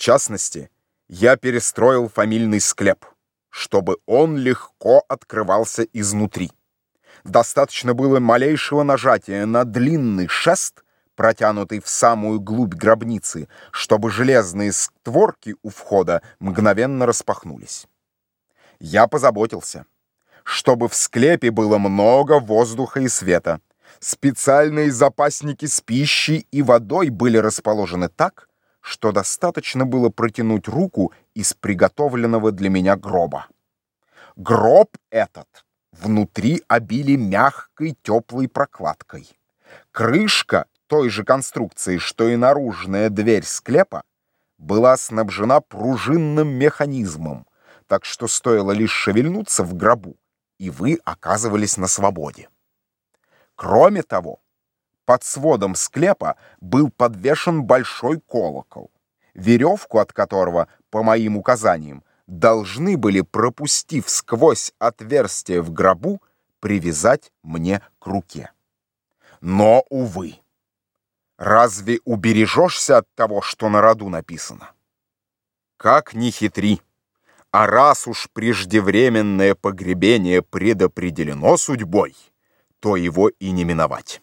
частности, я перестроил фамильный склеп, чтобы он легко открывался изнутри. Достаточно было малейшего нажатия на длинный шест, протянутый в самую глубь гробницы, чтобы железные створки у входа мгновенно распахнулись. Я позаботился, чтобы в склепе было много воздуха и света. Специальные запасники с пищей и водой были расположены так, что достаточно было протянуть руку из приготовленного для меня гроба. Гроб этот внутри обили мягкой теплой прокладкой. Крышка той же конструкции, что и наружная дверь склепа, была снабжена пружинным механизмом, так что стоило лишь шевельнуться в гробу, и вы оказывались на свободе. Кроме того, под сводом склепа был подвешен большой колокол, веревку от которого, по моим указаниям, должны были, пропустив сквозь отверстие в гробу, привязать мне к руке. Но, увы, разве убережешься от того, что на роду написано? Как ни хитри, а раз уж преждевременное погребение предопределено судьбой, то его и не миновать.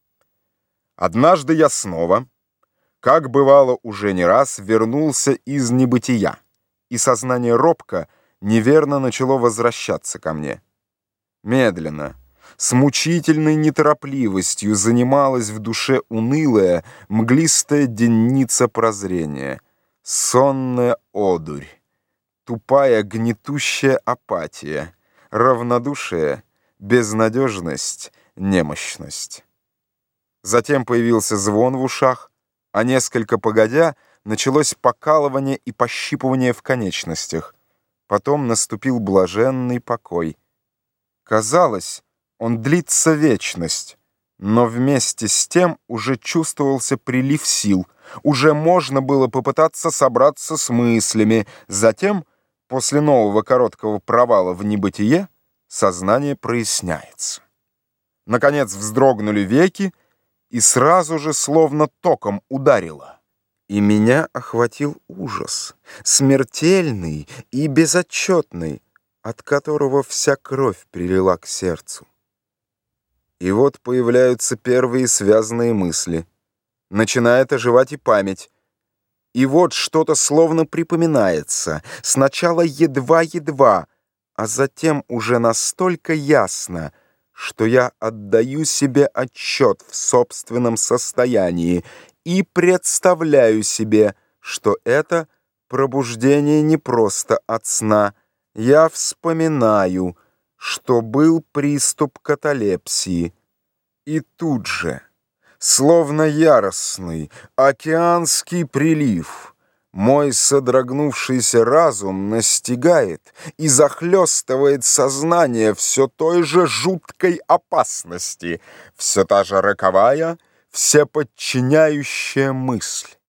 Однажды я снова, как бывало уже не раз, вернулся из небытия, и сознание робко неверно начало возвращаться ко мне. Медленно, с мучительной неторопливостью занималась в душе унылая, мглистая денница прозрения, сонная одурь, тупая гнетущая апатия, равнодушие, безнадежность, немощность. Затем появился звон в ушах, а несколько погодя началось покалывание и пощипывание в конечностях. Потом наступил блаженный покой. Казалось, он длится вечность, но вместе с тем уже чувствовался прилив сил, уже можно было попытаться собраться с мыслями. Затем, после нового короткого провала в небытие, сознание проясняется. Наконец вздрогнули веки, и сразу же словно током ударило. И меня охватил ужас, смертельный и безотчетный, от которого вся кровь прилила к сердцу. И вот появляются первые связанные мысли. Начинает оживать и память. И вот что-то словно припоминается, сначала едва-едва, а затем уже настолько ясно, что я отдаю себе отчет в собственном состоянии и представляю себе, что это пробуждение не просто от сна. Я вспоминаю, что был приступ каталепсии. И тут же, словно яростный океанский прилив, мой содрогнувшийся разум настигает и захлестывает сознание все той же жуткой опасности, все та же роковая, всеподчиняющая мысль.